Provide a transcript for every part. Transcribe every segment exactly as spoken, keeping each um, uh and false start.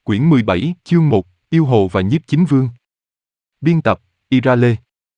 Quyển mười bảy, chương một, Yêu Hồ và Nhiếp Chính Vương. Biên tập, Ira Lê.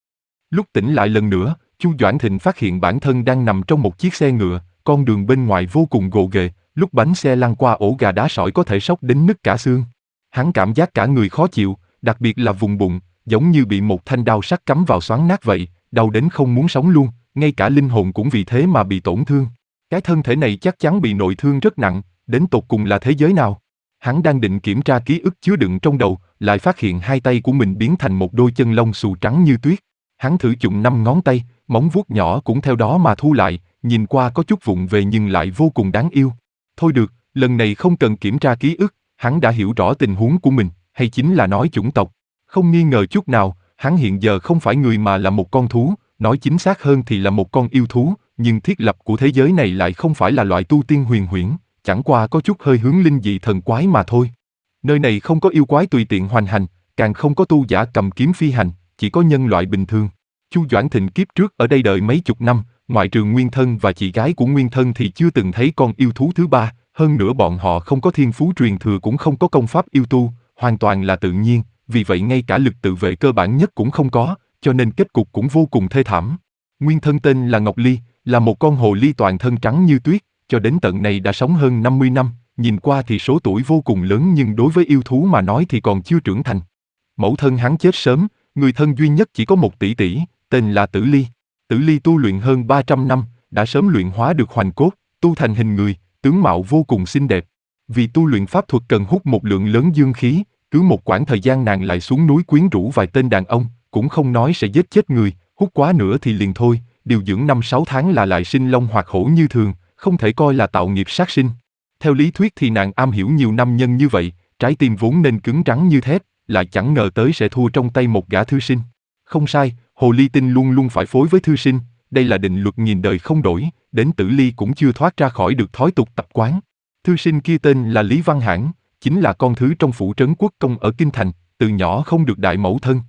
Lúc tỉnh lại lần nữa, Chu Doãn Thịnh phát hiện bản thân đang nằm trong một chiếc xe ngựa, con đường bên ngoài vô cùng gồ ghề, lúc bánh xe lăn qua ổ gà đá sỏi có thể sốc đến nứt cả xương. Hắn cảm giác cả người khó chịu, đặc biệt là vùng bụng, giống như bị một thanh đao sắc cắm vào xoắn nát vậy, đau đến không muốn sống luôn, ngay cả linh hồn cũng vì thế mà bị tổn thương. Cái thân thể này chắc chắn bị nội thương rất nặng, đến tột cùng là thế giới nào? Hắn đang định kiểm tra ký ức chứa đựng trong đầu, lại phát hiện hai tay của mình biến thành một đôi chân lông xù trắng như tuyết. Hắn thử chụng năm ngón tay, móng vuốt nhỏ cũng theo đó mà thu lại, nhìn qua có chút vụng về nhưng lại vô cùng đáng yêu. Thôi được, lần này không cần kiểm tra ký ức, hắn đã hiểu rõ tình huống của mình, hay chính là nói chủng tộc. Không nghi ngờ chút nào, hắn hiện giờ không phải người mà là một con thú, nói chính xác hơn thì là một con yêu thú, nhưng thiết lập của thế giới này lại không phải là loại tu tiên huyền huyễn, chẳng qua có chút hơi hướng linh dị thần quái mà thôi. Nơi này không có yêu quái tùy tiện hoành hành, càng không có tu giả cầm kiếm phi hành, chỉ có nhân loại bình thường. Chu Doãn Thịnh kiếp trước ở đây đợi mấy chục năm, ngoại trừ Nguyên Thân và chị gái của Nguyên Thân thì chưa từng thấy con yêu thú thứ ba, hơn nữa bọn họ không có thiên phú truyền thừa cũng không có công pháp yêu tu, hoàn toàn là tự nhiên, vì vậy ngay cả lực tự vệ cơ bản nhất cũng không có, cho nên kết cục cũng vô cùng thê thảm. Nguyên Thân tên là Ngọc Ly, là một con hồ ly toàn thân trắng như tuyết, cho đến tận này đã sống hơn năm mươi năm, nhìn qua thì số tuổi vô cùng lớn nhưng đối với yêu thú mà nói thì còn chưa trưởng thành. Mẫu thân hắn chết sớm, người thân duy nhất chỉ có một tỷ tỷ, tên là Tử Ly. Tử Ly tu luyện hơn ba trăm năm, đã sớm luyện hóa được hoành cốt, tu thành hình người, tướng mạo vô cùng xinh đẹp. Vì tu luyện pháp thuật cần hút một lượng lớn dương khí, cứ một quãng thời gian nàng lại xuống núi quyến rũ vài tên đàn ông, cũng không nói sẽ giết chết người, hút quá nữa thì liền thôi, điều dưỡng năm sáu tháng là lại sinh long hoạt hổ như thường, không thể coi là tạo nghiệp sát sinh. Theo lý thuyết thì nàng am hiểu nhiều năm nhân như vậy, trái tim vốn nên cứng rắn như thép, lại chẳng ngờ tới sẽ thua trong tay một gã thư sinh. Không sai, hồ ly tinh luôn luôn phải phối với thư sinh, đây là định luật nghìn đời không đổi, đến Tử Ly cũng chưa thoát ra khỏi được thói tục tập quán. Thư sinh kia tên là Lý Văn Hãn, chính là con thứ trong phủ trấn quốc công ở Kinh Thành, từ nhỏ không được đại mẫu thân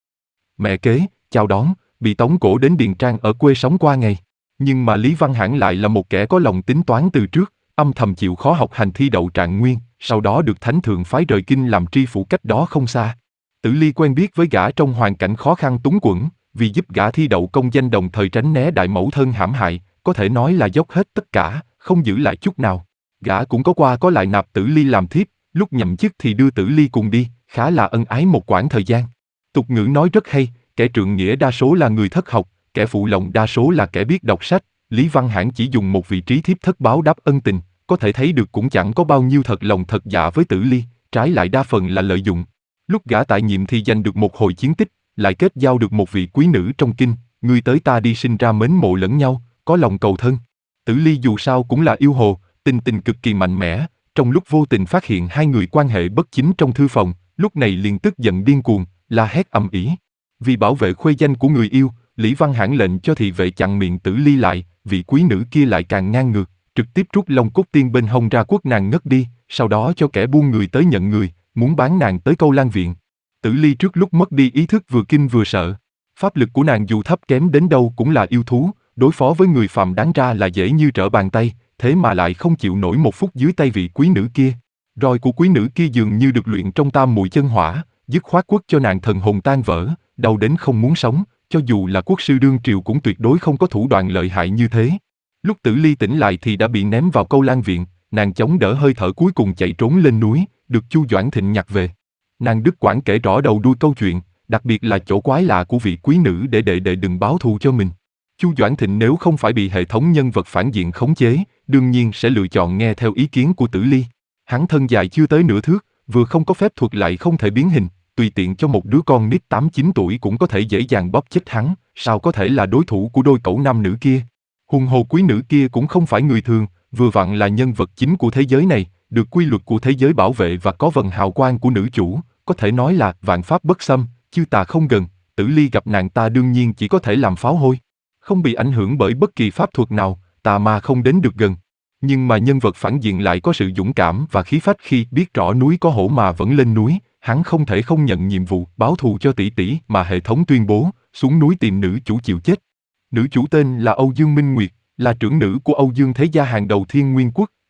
mẹ kế chào đón, bị tống cổ đến Điền Trang ở quê sống qua ngày. Nhưng mà Lý Văn Hãn lại là một kẻ có lòng tính toán từ trước, âm thầm chịu khó học hành thi đậu trạng nguyên, sau đó được thánh thượng phái rời kinh làm tri phủ cách đó không xa. Tử Ly quen biết với gã trong hoàn cảnh khó khăn túng quẫn, vì giúp gã thi đậu công danh đồng thời tránh né đại mẫu thân hãm hại, có thể nói là dốc hết tất cả, không giữ lại chút nào. Gã cũng có qua có lại nạp Tử Ly làm thiếp, lúc nhậm chức thì đưa Tử Ly cùng đi, khá là ân ái một quãng thời gian. Tục ngữ nói rất hay, kẻ trượng nghĩa đa số là người thất học, kẻ phụ lòng đa số là kẻ biết đọc sách. Lý Văn Hãn chỉ dùng một vị trí thiếp thất báo đáp ân tình, có thể thấy được cũng chẳng có bao nhiêu thật lòng thật dạ với Tử Ly, trái lại đa phần là lợi dụng. Lúc gã tại nhiệm thì giành được một hồi chiến tích, lại kết giao được một vị quý nữ trong kinh, người tới ta đi sinh ra mến mộ lẫn nhau, có lòng cầu thân. Tử Ly dù sao cũng là yêu hồ, tình tình cực kỳ mạnh mẽ, trong lúc vô tình phát hiện hai người quan hệ bất chính trong thư phòng, lúc này liền tức giận điên cuồng, la hét ầm ĩ. Vì bảo vệ khuê danh của người yêu, Lý Văn Hãn lệnh cho thị vệ chặn miệng Tử Ly lại, vị quý nữ kia lại càng ngang ngược, trực tiếp rút long cốt tiên bên hông ra quất nàng ngất đi, sau đó cho kẻ buôn người tới nhận người, muốn bán nàng tới Câu Lan viện. Tử Ly trước lúc mất đi ý thức vừa kinh vừa sợ. Pháp lực của nàng dù thấp kém đến đâu cũng là yêu thú, đối phó với người phàm đáng ra là dễ như trở bàn tay, thế mà lại không chịu nổi một phút dưới tay vị quý nữ kia. Roi của quý nữ kia dường như được luyện trong tam mùi chân hỏa, dứt khoát quất cho nàng thần hồn tan vỡ, đau đến không muốn sống, cho dù là quốc sư đương triều cũng tuyệt đối không có thủ đoạn lợi hại như thế. Lúc Tử Ly tỉnh lại thì đã bị ném vào Câu Lan viện, nàng chống đỡ hơi thở cuối cùng chạy trốn lên núi, được Chu Doãn Thịnh nhặt về. Nàng đứt quãng kể rõ đầu đuôi câu chuyện, đặc biệt là chỗ quái lạ của vị quý nữ để đệ đệ đừng báo thù cho mình. Chu Doãn Thịnh nếu không phải bị hệ thống nhân vật phản diện khống chế, đương nhiên sẽ lựa chọn nghe theo ý kiến của Tử Ly. Hắn thân dài chưa tới nửa thước, vừa không có phép thuật lại không thể biến hình, tùy tiện cho một đứa con nít tám chín tuổi cũng có thể dễ dàng bóp chết hắn, sao có thể là đối thủ của đôi cẩu nam nữ kia. Huống hồ quý nữ kia cũng không phải người thường, vừa vặn là nhân vật chính của thế giới này, được quy luật của thế giới bảo vệ và có vầng hào quang của nữ chủ, có thể nói là vạn pháp bất xâm, chư tà không gần. Tử Ly gặp nàng ta đương nhiên chỉ có thể làm pháo hôi, không bị ảnh hưởng bởi bất kỳ pháp thuật nào, tà ma không đến được gần. Nhưng mà nhân vật phản diện lại có sự dũng cảm và khí phách khi biết rõ núi có hổ mà vẫn lên núi, hắn không thể không nhận nhiệm vụ báo thù cho tỷ tỷ mà hệ thống tuyên bố, xuống núi tìm nữ chủ chịu chết. Nữ chủ tên là Âu Dương Minh Nguyệt, là trưởng nữ của Âu Dương thế gia hàng đầu Thiên Nguyên Quốc,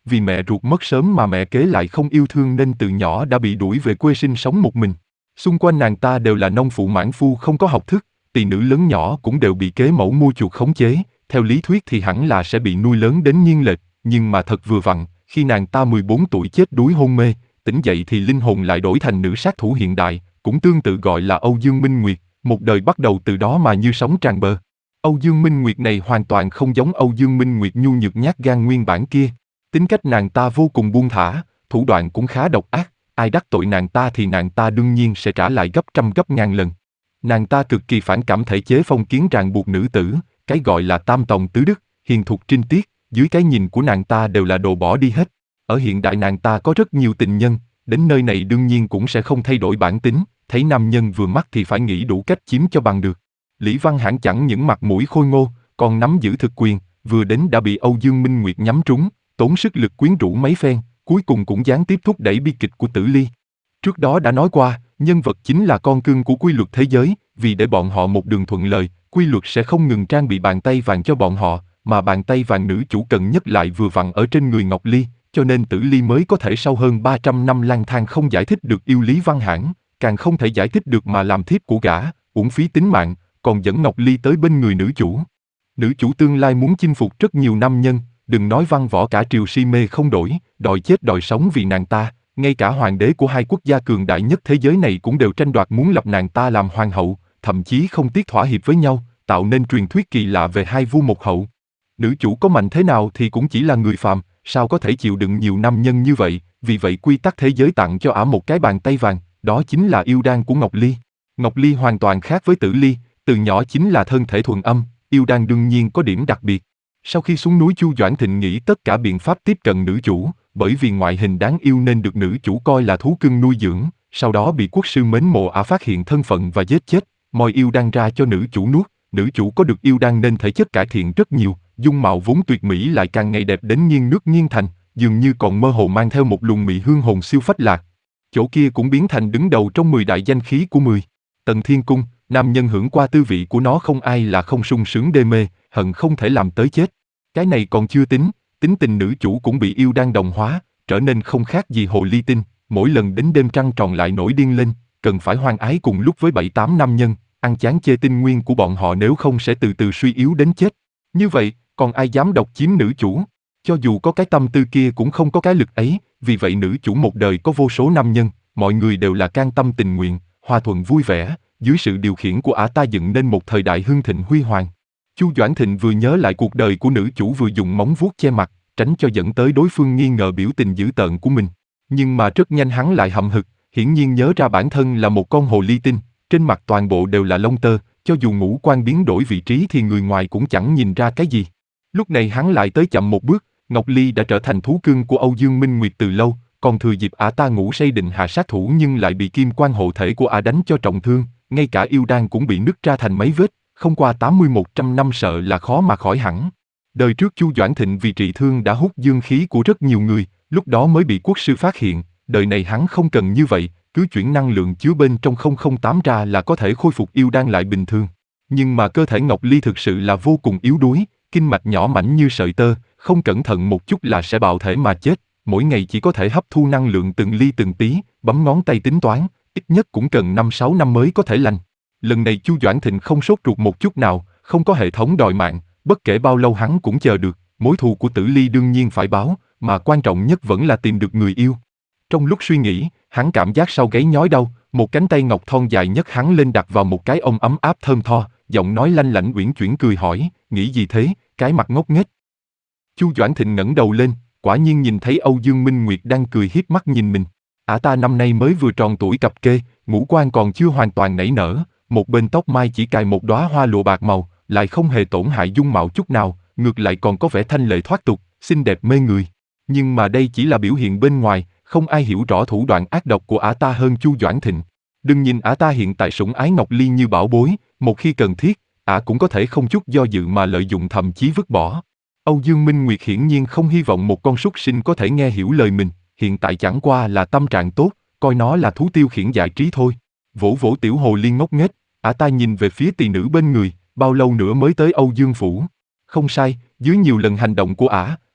vì mẹ ruột mất sớm mà mẹ kế lại không yêu thương nên từ nhỏ đã bị đuổi về quê sinh sống một mình. Xung quanh nàng ta đều là nông phụ mãn phu không có học thức, tỳ nữ lớn nhỏ cũng đều bị kế mẫu mua chuộc khống chế, theo lý thuyết thì hẳn là sẽ bị nuôi lớn đến nghiêng lệch, nhưng mà thật vừa vặn, khi nàng ta mười bốn tuổi chết đuối hôn mê, tỉnh dậy thì linh hồn lại đổi thành nữ sát thủ hiện đại, cũng tương tự gọi là Âu Dương Minh Nguyệt, một đời bắt đầu từ đó mà như sóng tràn bờ. Âu Dương Minh Nguyệt này hoàn toàn không giống Âu Dương Minh Nguyệt nhu nhược nhát gan nguyên bản kia. Tính cách nàng ta vô cùng buông thả, thủ đoạn cũng khá độc ác, ai đắc tội nàng ta thì nàng ta đương nhiên sẽ trả lại gấp trăm gấp ngàn lần. Nàng ta cực kỳ phản cảm thể chế phong kiến ràng buộc nữ tử, cái gọi là tam tòng tứ đức, hiền thục trinh tiết, dưới cái nhìn của nàng ta đều là đồ bỏ đi hết. Ở hiện đại nàng ta có rất nhiều tình nhân, đến nơi này đương nhiên cũng sẽ không thay đổi bản tính, thấy nam nhân vừa mắt thì phải nghĩ đủ cách chiếm cho bằng được. Lý Văn Hãn chẳng những mặt mũi khôi ngô, còn nắm giữ thực quyền, vừa đến đã bị Âu Dương Minh Nguyệt nhắm trúng, tốn sức lực quyến rũ mấy phen, cuối cùng cũng gián tiếp thúc đẩy bi kịch của Tử Ly. Trước đó đã nói qua, nhân vật chính là con cưng của quy luật thế giới, vì để bọn họ một đường thuận lợi, quy luật sẽ không ngừng trang bị bàn tay vàng cho bọn họ, mà bàn tay vàng nữ chủ cần nhất lại vừa vặn ở trên người Ngọc Ly, cho nên Tử Ly mới có thể sau hơn ba trăm năm lang thang không giải thích được yêu Lý Văn Hãn, càng không thể giải thích được mà làm thiếp của gã, uổng phí tính mạng, còn dẫn Ngọc Ly tới bên người nữ chủ. Nữ chủ tương lai muốn chinh phục rất nhiều nam nhân, đừng nói văn võ cả triều si mê không đổi, đòi chết đòi sống vì nàng ta, ngay cả hoàng đế của hai quốc gia cường đại nhất thế giới này cũng đều tranh đoạt muốn lập nàng ta làm hoàng hậu, thậm chí không tiếc thỏa hiệp với nhau, tạo nên truyền thuyết kỳ lạ về hai vua một hậu. Nữ chủ có mạnh thế nào thì cũng chỉ là người phàm, sao có thể chịu đựng nhiều nam nhân như vậy, vì vậy quy tắc thế giới tặng cho ả một cái bàn tay vàng, đó chính là yêu đan của Ngọc Ly. Ngọc Ly hoàn toàn khác với Tử Ly, từ nhỏ chính là thân thể thuần âm, yêu đan đương nhiên có điểm đặc biệt. Sau khi xuống núi Chu Doãn Thịnh nghĩ tất cả biện pháp tiếp cận nữ chủ, bởi vì ngoại hình đáng yêu nên được nữ chủ coi là thú cưng nuôi dưỡng, sau đó bị quốc sư mến mộ ả phát hiện thân phận và giết chết, moi yêu đan ra cho nữ chủ nuốt, nữ chủ có được yêu đan nên thể chất cải thiện rất nhiều, dung mạo vốn tuyệt mỹ lại càng ngày đẹp đến nghiêng nước nghiêng thành, dường như còn mơ hồ mang theo một luồng mị hương hồn siêu phách lạc. Chỗ kia cũng biến thành đứng đầu trong mười đại danh khí của mười Tần Thiên Cung, nam nhân hưởng qua tư vị của nó không ai là không sung sướng đê mê, hận không thể làm tới chết. Cái này còn chưa tính, tính tình nữ chủ cũng bị yêu đan đồng hóa, trở nên không khác gì hồ ly tinh, mỗi lần đến đêm trăng tròn lại nổi điên lên, cần phải hoan ái cùng lúc với bảy tám nam nhân, ăn chán chê tinh nguyên của bọn họ nếu không sẽ từ từ suy yếu đến chết. Như vậy, còn ai dám độc chiếm nữ chủ? Cho dù có cái tâm tư kia cũng không có cái lực ấy, vì vậy nữ chủ một đời có vô số nam nhân, mọi người đều là can tâm tình nguyện, hòa thuận vui vẻ, dưới sự điều khiển của ả ta dựng nên một thời đại hưng thịnh huy hoàng. Chu Doãn Thịnh vừa nhớ lại cuộc đời của nữ chủ vừa dùng móng vuốt che mặt, tránh cho dẫn tới đối phương nghi ngờ biểu tình dữ tợn của mình. Nhưng mà rất nhanh hắn lại hậm hực, hiển nhiên nhớ ra bản thân là một con hồ ly tinh, trên mặt toàn bộ đều là lông tơ, cho dù ngũ quan biến đổi vị trí thì người ngoài cũng chẳng nhìn ra cái gì. Lúc này hắn lại tới chậm một bước, Ngọc Ly đã trở thành thú cưng của Âu Dương Minh Nguyệt từ lâu, còn thừa dịp ả ta ngủ say định hạ sát thủ nhưng lại bị kim quan hộ thể của ả đánh cho trọng thương, ngay cả yêu đan cũng bị nứt ra thành mấy vết, không qua tám mươi một trăm năm sợ là khó mà khỏi hẳn. Đời trước Chu Doãn Thịnh vì trị thương đã hút dương khí của rất nhiều người, lúc đó mới bị quốc sư phát hiện, đời này hắn không cần như vậy, cứ chuyển năng lượng chứa bên trong không không tám ra là có thể khôi phục yêu đan lại bình thường. Nhưng mà cơ thể Ngọc Ly thực sự là vô cùng yếu đuối, kinh mạch nhỏ mảnh như sợi tơ, không cẩn thận một chút là sẽ bạo thể mà chết, mỗi ngày chỉ có thể hấp thu năng lượng từng ly từng tí, bấm ngón tay tính toán, ít nhất cũng cần năm sáu năm mới có thể lành. Lần này Chu Doãn Thịnh không sốt ruột một chút nào, không có hệ thống đòi mạng, bất kể bao lâu hắn cũng chờ được, mối thù của Tử Ly đương nhiên phải báo, mà quan trọng nhất vẫn là tìm được người yêu. Trong lúc suy nghĩ, hắn cảm giác sau gáy nhói đau, một cánh tay ngọc thon dài nhất hắn lên đặt vào một cái ôm ấm áp thơm tho, giọng nói lanh lảnh uyển chuyển cười hỏi, nghĩ gì thế, cái mặt ngốc nghếch. Chu Doãn Thịnh ngẩng đầu lên, quả nhiên nhìn thấy Âu Dương Minh Nguyệt đang cười hiếp mắt nhìn mình. Ả ta năm nay mới vừa tròn tuổi cập kê, ngũ quan còn chưa hoàn toàn nảy nở, một bên tóc mai chỉ cài một đóa hoa lụa bạc màu, lại không hề tổn hại dung mạo chút nào, ngược lại còn có vẻ thanh lệ thoát tục, xinh đẹp mê người. Nhưng mà đây chỉ là biểu hiện bên ngoài, không ai hiểu rõ thủ đoạn ác độc của ả ta hơn Chu Doãn Thịnh. Đừng nhìn ả ta hiện tại sủng ái Ngọc Ly như bảo bối, một khi cần thiết, ả cũng có thể không chút do dự mà lợi dụng thậm chí vứt bỏ. Âu Dương Minh Nguyệt hiển nhiên không hy vọng một con súc sinh có thể nghe hiểu lời mình, hiện tại chẳng qua là tâm trạng tốt, coi nó là thú tiêu khiển giải trí thôi. Vỗ vỗ tiểu hồ ly ngốc nghếch, ả ta nhìn về phía tỳ nữ bên người, bao lâu nữa mới tới Âu Dương phủ. Không sai, dưới nhiều lần hành động của ả,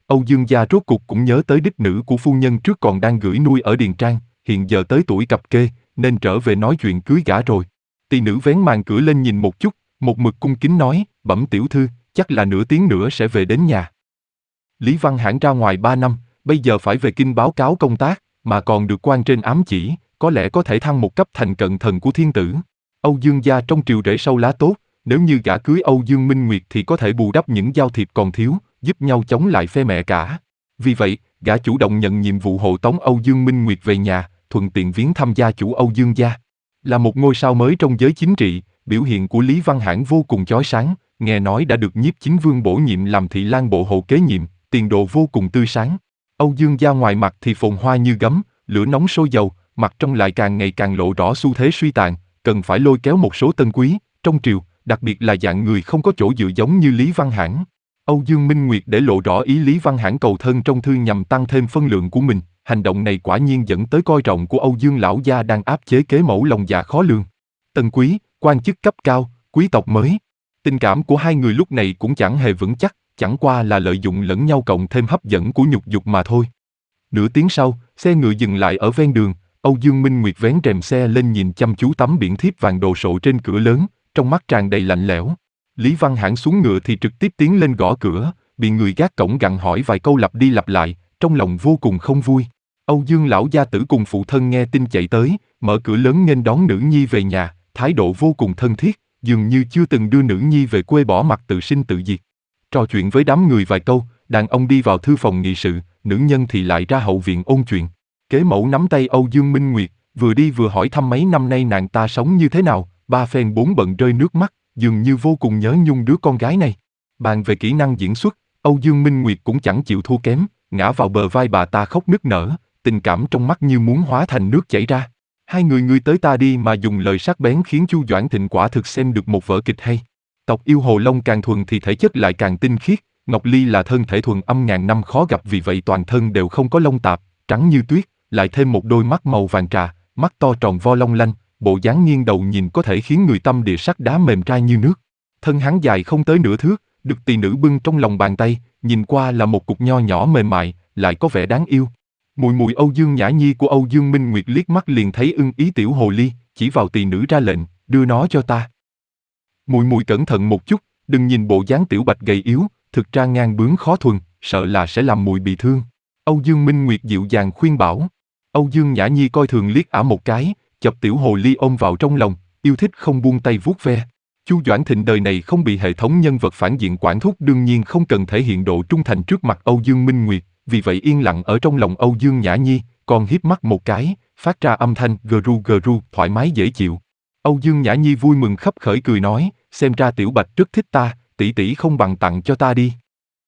Âu Dương gia rốt cuộc cũng nhớ tới đích nữ của phu nhân trước còn đang gửi nuôi ở Điền Trang, hiện giờ tới tuổi cập kê, nên trở về nói chuyện cưới gả rồi. Tỳ nữ vén màn cửa lên nhìn một chút, một mực cung kính nói, bẩm tiểu thư, chắc là nửa tiếng nữa sẽ về đến nhà. Lý Văn Hãn ra ngoài ba năm, bây giờ phải về kinh báo cáo công tác, mà còn được quan trên ám chỉ, có lẽ có thể thăng một cấp thành cận thần của thiên tử. Âu Dương gia trong triều rễ sâu lá tốt, nếu như gả cưới Âu Dương Minh Nguyệt thì có thể bù đắp những giao thiệp còn thiếu, giúp nhau chống lại phe mẹ cả. Vì vậy, gã chủ động nhận nhiệm vụ hộ tống Âu Dương Minh Nguyệt về nhà, thuận tiện viếng thăm gia chủ Âu Dương gia. Là một ngôi sao mới trong giới chính trị, biểu hiện của Lý Văn Hãn vô cùng chói sáng, nghe nói đã được Nhiếp Chính Vương bổ nhiệm làm thị lang bộ hộ kế nhiệm, tiền đồ vô cùng tươi sáng. Âu Dương gia ngoài mặt thì phồn hoa như gấm, lửa nóng sôi dầu, mặt trong lại càng ngày càng lộ rõ xu thế suy tàn, cần phải lôi kéo một số tân quý trong triều, đặc biệt là dạng người không có chỗ dựa giống như Lý Văn Hãn. Âu Dương Minh Nguyệt để lộ rõ ý Lý Văn Hãn cầu thân trong thư nhằm tăng thêm phân lượng của mình, hành động này quả nhiên dẫn tới coi trọng của Âu Dương lão gia đang áp chế kế mẫu lòng dạ khó lường. Tân quý, quan chức cấp cao, quý tộc mới. Tình cảm của hai người lúc này cũng chẳng hề vững chắc, chẳng qua là lợi dụng lẫn nhau cộng thêm hấp dẫn của nhục dục mà thôi. Nửa tiếng sau, xe ngựa dừng lại ở ven đường, Âu Dương Minh Nguyệt vén rèm xe lên nhìn chăm chú tấm biển thiếp vàng đồ sộ trên cửa lớn, trong mắt tràn đầy lạnh lẽo. Lý Văn Hãn xuống ngựa thì trực tiếp tiến lên gõ cửa, bị người gác cổng gặng hỏi vài câu lặp đi lặp lại, trong lòng vô cùng không vui. Âu Dương lão gia tử cùng phụ thân nghe tin chạy tới, mở cửa lớn nghênh đón nữ nhi về nhà, thái độ vô cùng thân thiết, dường như chưa từng đưa nữ nhi về quê bỏ mặc tự sinh tự diệt. Trò chuyện với đám người vài câu, đàn ông đi vào thư phòng nghị sự, nữ nhân thì lại ra hậu viện ôn chuyện. Kế mẫu nắm tay Âu Dương Minh Nguyệt, vừa đi vừa hỏi thăm mấy năm nay nàng ta sống như thế nào, ba phen bốn bận rơi nước mắt, dường như vô cùng nhớ nhung đứa con gái này. Bàn về kỹ năng diễn xuất, Âu Dương Minh Nguyệt cũng chẳng chịu thua kém, ngã vào bờ vai bà ta khóc nức nở, tình cảm trong mắt như muốn hóa thành nước chảy ra. Hai người ngươi tới ta đi mà dùng lời sắc bén khiến Chu Doãn Thịnh quả thực xem được một vở kịch hay. Tộc yêu hồ long càng thuần thì thể chất lại càng tinh khiết, Ngọc Ly là thân thể thuần âm ngàn năm khó gặp, vì vậy toàn thân đều không có lông tạp, trắng như tuyết, lại thêm một đôi mắt màu vàng trà, mắt to tròn vo long lanh, bộ dáng nghiêng đầu nhìn có thể khiến người tâm địa sắt đá mềm ra như nước. Thân hắn dài không tới nửa thước, được tỳ nữ bưng trong lòng bàn tay, nhìn qua là một cục nho nhỏ mềm mại, lại có vẻ đáng yêu. Mùi mùi Âu Dương Nhã Nhi của Âu Dương Minh Nguyệt liếc mắt liền thấy ưng ý tiểu hồ ly, chỉ vào tỳ nữ ra lệnh, đưa nó cho ta. Mùi mùi cẩn thận một chút, đừng nhìn bộ dáng tiểu bạch gầy yếu, thực ra ngang bướng khó thuần, sợ là sẽ làm mùi bị thương. Âu Dương Minh Nguyệt dịu dàng khuyên bảo. Âu Dương Nhã Nhi coi thường liếc ả một cái, chọc tiểu hồ ly ôm vào trong lòng, yêu thích không buông tay vuốt ve. Chu Doãn Thịnh đời này không bị hệ thống nhân vật phản diện quản thúc, đương nhiên không cần thể hiện độ trung thành trước mặt Âu Dương Minh Nguyệt, vì vậy yên lặng ở trong lòng Âu Dương Nhã Nhi, còn híp mắt một cái, phát ra âm thanh gru gru thoải mái dễ chịu. Âu Dương Nhã Nhi vui mừng khấp khởi cười nói, xem ra tiểu bạch rất thích ta, tỷ tỷ không bằng tặng cho ta đi.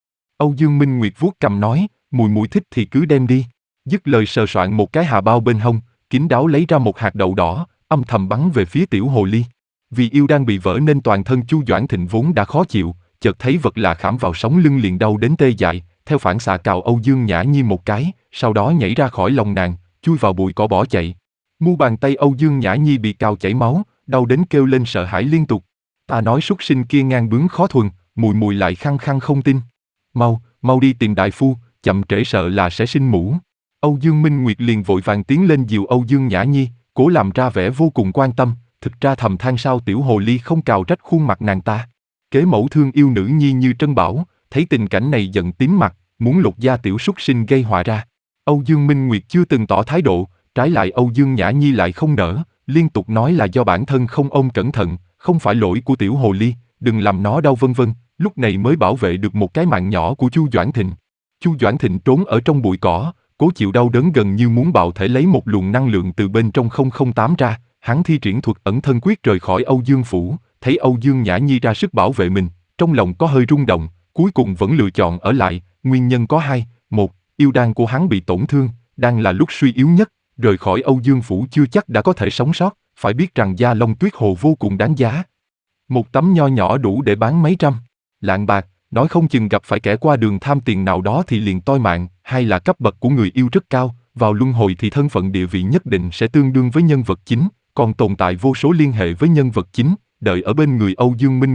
Âu Dương Minh Nguyệt vuốt cằm nói, mùi mùi thích thì cứ đem đi. Dứt lời sờ soạn một cái hà bao bên hông, kín đáo lấy ra một hạt đậu đỏ, âm thầm bắn về phía tiểu hồ ly. Vì yêu đang bị vỡ nên toàn thân Chu Doãn Thịnh vốn đã khó chịu, chợt thấy vật lạ khảm vào sống lưng liền đau đến tê dại, theo phản xạ cào Âu Dương Nhã Nhi một cái, sau đó nhảy ra khỏi lòng nàng, chui vào bụi cỏ bỏ chạy. Mu bàn tay Âu Dương Nhã Nhi bị cào chảy máu, đau đến kêu lên sợ hãi liên tục. Ta nói súc sinh kia ngang bướng khó thuần, mùi mùi lại khăng khăng không tin. Mau, mau đi tìm đại phu, chậm trễ sợ là sẽ sinh mũ. Âu Dương Minh Nguyệt liền vội vàng tiến lên dìu Âu Dương Nhã Nhi, cố làm ra vẻ vô cùng quan tâm, thực ra thầm than sao tiểu hồ ly không cào trách khuôn mặt nàng ta. Kế mẫu thương yêu nữ nhi như trân bảo, thấy tình cảnh này giận tím mặt, muốn lột da tiểu súc sinh gây họa ra. Âu Dương Minh Nguyệt chưa từng tỏ thái độ, trái lại Âu Dương Nhã Nhi lại không nỡ, liên tục nói là do bản thân không ôm cẩn thận, không phải lỗi của tiểu hồ ly, đừng làm nó đau vân vân, lúc này mới bảo vệ được một cái mạng nhỏ của Chu Doãn Thịnh. Chu Doãn Thịnh trốn ở trong bụi cỏ, cố chịu đau đớn gần như muốn bạo thể lấy một luồng năng lượng từ bên trong không không tám ra, hắn thi triển thuật ẩn thân quyết rời khỏi Âu Dương phủ, thấy Âu Dương Nhã Nhi ra sức bảo vệ mình, trong lòng có hơi rung động, cuối cùng vẫn lựa chọn ở lại, nguyên nhân có hai, một, yêu đan của hắn bị tổn thương, đang là lúc suy yếu nhất, rời khỏi Âu Dương phủ chưa chắc đã có thể sống sót, phải biết rằng da lông tuyết hồ vô cùng đáng giá. Một tấm nho nhỏ đủ để bán mấy trăm lạng bạc, nói không chừng gặp phải kẻ qua đường tham tiền nào đó thì liền toi mạng, hay là cấp bậc của người yêu rất cao, vào luân hồi thì thân phận địa vị nhất định sẽ tương đương với nhân vật chính, còn tồn tại vô số liên hệ với nhân vật chính, đợi ở bên người Âu Dương Minh Nguyệt,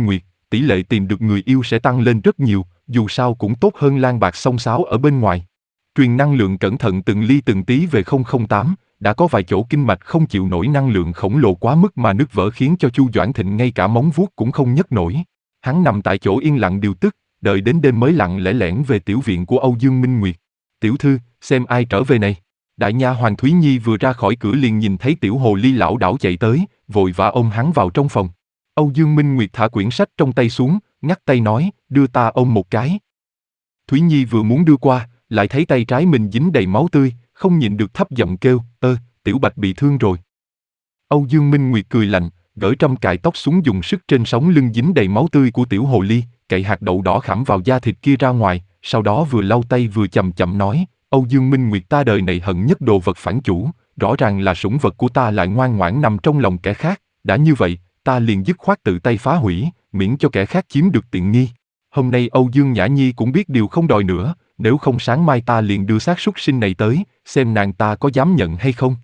tỷ lệ tìm được người yêu sẽ tăng lên rất nhiều, dù sao cũng tốt hơn lang bạc xông xáo ở bên ngoài. Truyền năng lượng cẩn thận từng ly từng tí về không không tám, đã có vài chỗ kinh mạch không chịu nổi năng lượng khổng lồ quá mức mà nứt vỡ khiến cho Chu Doãn Thịnh ngay cả móng vuốt cũng không nhấc nổi. Hắn nằm tại chỗ yên lặng điều tức, đợi đến đêm mới lặng lẽ lẻn về tiểu viện của Âu Dương Minh Nguyệt. Tiểu thư, xem ai trở về này. Đại nha hoàn Thúy Nhi vừa ra khỏi cửa liền nhìn thấy tiểu hồ ly lão đảo chạy tới, vội vã ôm hắn vào trong phòng. Âu Dương Minh Nguyệt thả quyển sách trong tay xuống, ngắt tay nói, đưa ta ôm một cái. Thúy Nhi vừa muốn đưa qua, lại thấy tay trái mình dính đầy máu tươi, không nhịn được thấp giọng kêu, ơ, Tiểu Bạch bị thương rồi. Âu Dương Minh Nguyệt cười lạnh, gỡ trăm cài tóc xuống dùng sức trên sống lưng dính đầy máu tươi của tiểu hồ ly, cậy hạt đậu đỏ khảm vào da thịt kia ra ngoài, sau đó vừa lau tay vừa chậm chậm nói, Âu Dương Minh Nguyệt ta đời này hận nhất đồ vật phản chủ, rõ ràng là sủng vật của ta lại ngoan ngoãn nằm trong lòng kẻ khác, đã như vậy, ta liền dứt khoát tự tay phá hủy, miễn cho kẻ khác chiếm được tiện nghi. Hôm nay Âu Dương Nhã Nhi cũng biết điều không đòi nữa, nếu không sáng mai ta liền đưa xác súc sinh này tới, xem nàng ta có dám nhận hay không.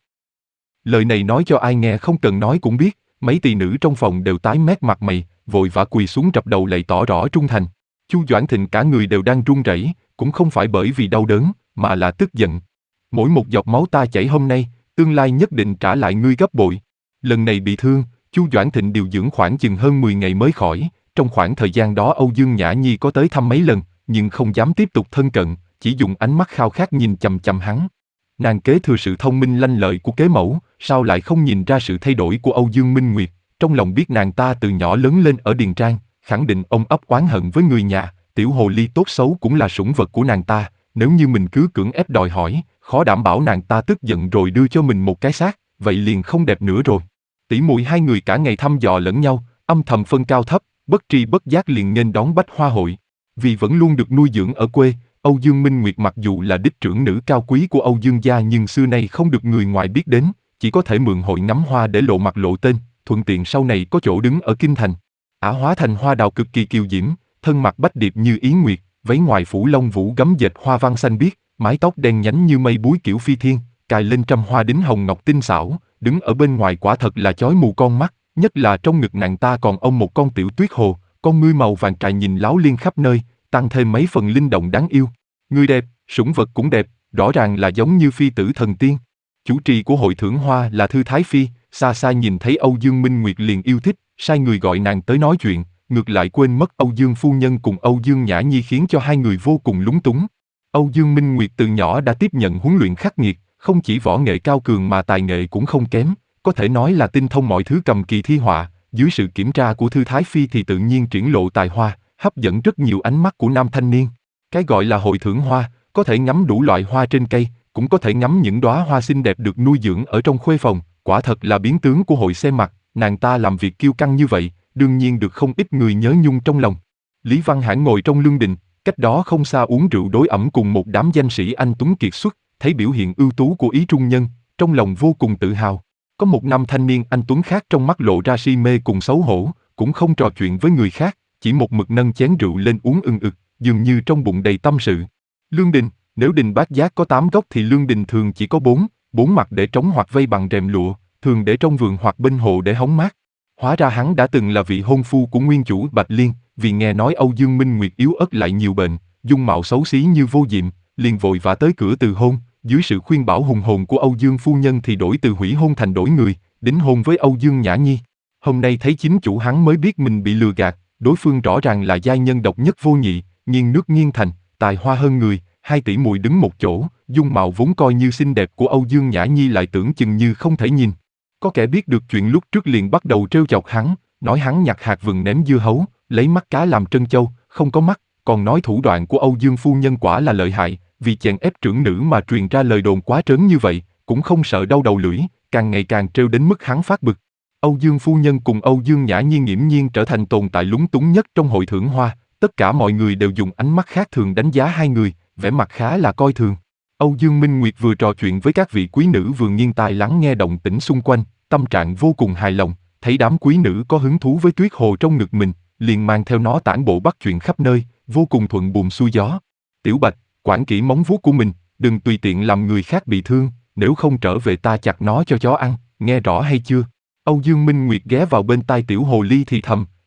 Lời này nói cho ai nghe không cần nói cũng biết, mấy tỳ nữ trong phòng đều tái mét mặt mày, vội vã quỳ xuống rập đầu lạy tỏ rõ trung thành. Chu Doãn Thịnh cả người đều đang run rẩy, cũng không phải bởi vì đau đớn, mà là tức giận. Mỗi một giọt máu ta chảy hôm nay, tương lai nhất định trả lại ngươi gấp bội. Lần này bị thương, Chu Doãn Thịnh điều dưỡng khoảng chừng hơn mười ngày mới khỏi, trong khoảng thời gian đó Âu Dương Nhã Nhi có tới thăm mấy lần, nhưng không dám tiếp tục thân cận, chỉ dùng ánh mắt khao khát nhìn chằm chằm hắn. Nàng kế thừa sự thông minh lanh lợi của kế mẫu, sao lại không nhìn ra sự thay đổi của Âu Dương Minh Nguyệt, trong lòng biết nàng ta từ nhỏ lớn lên ở Điền Trang, khẳng định ông ấp oán hận với người nhà, tiểu hồ ly tốt xấu cũng là sủng vật của nàng ta, nếu như mình cứ cưỡng ép đòi hỏi, khó đảm bảo nàng ta tức giận rồi đưa cho mình một cái xác, vậy liền không đẹp nữa rồi. Tỷ muội hai người cả ngày thăm dò lẫn nhau, âm thầm phân cao thấp, bất tri bất giác liền nghênh đón bách hoa hội. Vì vẫn luôn được nuôi dưỡng ở quê, Âu Dương Minh Nguyệt mặc dù là đích trưởng nữ cao quý của Âu Dương gia nhưng xưa nay không được người ngoài biết đến, chỉ có thể mượn hội ngắm hoa để lộ mặt lộ tên, thuận tiện sau này có chỗ đứng ở kinh thành. Ả hóa thành hoa đào cực kỳ kiều diễm, thân mặt bách điệp như yến nguyệt, váy ngoài phủ lông vũ gấm dệt hoa văn xanh biếc, mái tóc đen nhánh như mây búi kiểu phi thiên, cài lên trăm hoa đính hồng ngọc tinh xảo, đứng ở bên ngoài quả thật là chói mù con mắt, nhất là trong ngực nàng ta còn ôm một con tiểu tuyết hồ, con ngươi màu vàng trài nhìn láo liên khắp nơi, tăng thêm mấy phần linh động đáng yêu. Người đẹp, sủng vật cũng đẹp, rõ ràng là giống như phi tử thần tiên. Chủ trì của hội thưởng hoa là Thư Thái Phi, xa xa nhìn thấy Âu Dương Minh Nguyệt liền yêu thích, sai người gọi nàng tới nói chuyện, ngược lại quên mất Âu Dương phu nhân cùng Âu Dương Nhã Nhi khiến cho hai người vô cùng lúng túng. Âu Dương Minh Nguyệt từ nhỏ đã tiếp nhận huấn luyện khắc nghiệt, không chỉ võ nghệ cao cường mà tài nghệ cũng không kém, có thể nói là tinh thông mọi thứ cầm kỳ thi họa, dưới sự kiểm tra của Thư Thái Phi thì tự nhiên triển lộ tài hoa, hấp dẫn rất nhiều ánh mắt của nam thanh niên. Cái gọi là hội thưởng hoa, có thể ngắm đủ loại hoa trên cây, cũng có thể ngắm những đóa hoa xinh đẹp được nuôi dưỡng ở trong khuê phòng, quả thật là biến tướng của hội xem mặt, nàng ta làm việc kiêu căng như vậy, đương nhiên được không ít người nhớ nhung trong lòng. Lý Văn Hãn ngồi trong lương đình, cách đó không xa uống rượu đối ẩm cùng một đám danh sĩ anh tuấn kiệt xuất, thấy biểu hiện ưu tú của Ý Trung Nhân, trong lòng vô cùng tự hào. Có một nam thanh niên anh tuấn khác trong mắt lộ ra si mê cùng xấu hổ, cũng không trò chuyện với người khác, chỉ một mực nâng chén rượu lên uống ưng ực, dường như trong bụng đầy tâm sự. Lương đình, nếu đình Bát Giác có tám góc thì lương đình thường chỉ có bốn, bốn mặt để trống hoặc vây bằng rèm lụa, thường để trong vườn hoặc bên hồ để hóng mát. Hóa ra hắn đã từng là vị hôn phu của nguyên chủ Bạch Liên, vì nghe nói Âu Dương Minh Nguyệt yếu ớt lại nhiều bệnh, dung mạo xấu xí như vô diệm, liền vội vã tới cửa từ hôn, dưới sự khuyên bảo hùng hồn của Âu Dương phu nhân thì đổi từ hủy hôn thành đổi người, đính hôn với Âu Dương Nhã Nhi. Hôm nay thấy chính chủ hắn mới biết mình bị lừa gạt, đối phương rõ ràng là giai nhân độc nhất vô nhị, nghiêng nước nghiêng thành, tài hoa hơn người, hai tỷ muội đứng một chỗ, dung mạo vốn coi như xinh đẹp của Âu Dương Nhã Nhi lại tưởng chừng như không thể nhìn. Có kẻ biết được chuyện lúc trước liền bắt đầu trêu chọc hắn, nói hắn nhặt hạt vừng ném dưa hấu, lấy mắt cá làm trân châu, không có mắt, còn nói thủ đoạn của Âu Dương phu nhân quả là lợi hại, vì chèn ép trưởng nữ mà truyền ra lời đồn quá trớn như vậy, cũng không sợ đau đầu lưỡi, càng ngày càng trêu đến mức hắn phát bực. Âu Dương phu nhân cùng Âu Dương Nhã Nhi nghiễm nhiên trở thành tồn tại lúng túng nhất trong hội thưởng hoa, tất cả mọi người đều dùng ánh mắt khác thường đánh giá hai người, vẻ mặt khá là coi thường. Âu Dương Minh Nguyệt vừa trò chuyện với các vị quý nữ vừa nghiêng tai lắng nghe động tĩnh xung quanh, tâm trạng vô cùng hài lòng, thấy đám quý nữ có hứng thú với tuyết hồ trong ngực mình, liền mang theo nó tản bộ bắt chuyện khắp nơi, vô cùng thuận buồm xuôi gió. Tiểu Bạch, quản kỹ móng vuốt của mình, đừng tùy tiện làm người khác bị thương, nếu không trở về ta chặt nó cho chó ăn, nghe rõ hay chưa? Âu Dương Minh Nguyệt ghé vào bên tai tiểu hồ ly thì thầm,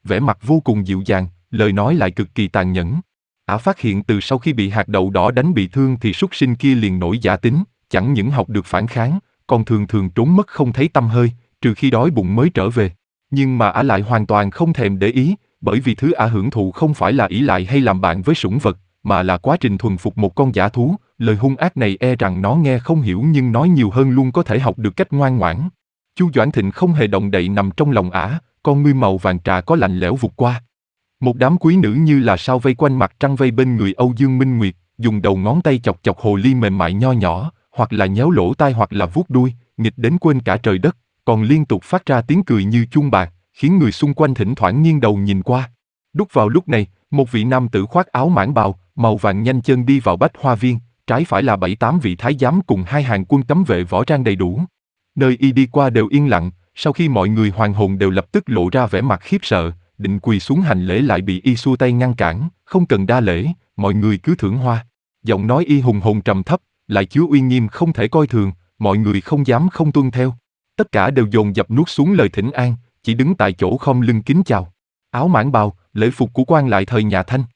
vẻ mặt vô cùng dịu dàng, lời nói lại cực kỳ tàn nhẫn. Ả phát hiện từ sau khi bị hạt đậu đỏ đánh bị thương thì súc sinh kia liền nổi giả tính, chẳng những học được phản kháng, còn thường thường trốn mất không thấy tăm hơi, trừ khi đói bụng mới trở về. Nhưng mà Ả lại hoàn toàn không thèm để ý, bởi vì thứ Ả hưởng thụ không phải là ỷ lại hay làm bạn với sủng vật, mà là quá trình thuần phục một con dã thú. Lời hung ác này e rằng nó nghe không hiểu nhưng nói nhiều hơn luôn có thể học được cách ngoan ngoãn. Chu Doãn Thịnh không hề động đậy nằm trong lòng Ả, con ngươi màu vàng trà có lạnh lẽo vụt qua. Một đám quý nữ như là sao vây quanh mặt trăng vây bên người Âu Dương Minh Nguyệt, dùng đầu ngón tay chọc chọc hồ ly mềm mại nho nhỏ, hoặc là nhéo lỗ tai hoặc là vuốt đuôi, nghịch đến quên cả trời đất, còn liên tục phát ra tiếng cười như chuông bạc, khiến người xung quanh thỉnh thoảng nghiêng đầu nhìn qua. Đúc vào lúc này, một vị nam tử khoác áo mãng bào, màu vàng nhanh chân đi vào Bách Hoa Viên, trái phải là bảy tám vị thái giám cùng hai hàng quân cấm vệ võ trang đầy đủ. Nơi y đi qua đều yên lặng, sau khi mọi người hoàn hồn đều lập tức lộ ra vẻ mặt khiếp sợ, định quỳ xuống hành lễ lại bị y xua tay ngăn cản, không cần đa lễ, mọi người cứ thưởng hoa. Giọng nói y hùng hồn trầm thấp, lại chứa uy nghiêm không thể coi thường, mọi người không dám không tuân theo. Tất cả đều dồn dập nuốt xuống lời thỉnh an, chỉ đứng tại chỗ khom lưng kính chào. Áo mãng bào, lễ phục của quan lại thời nhà Thanh.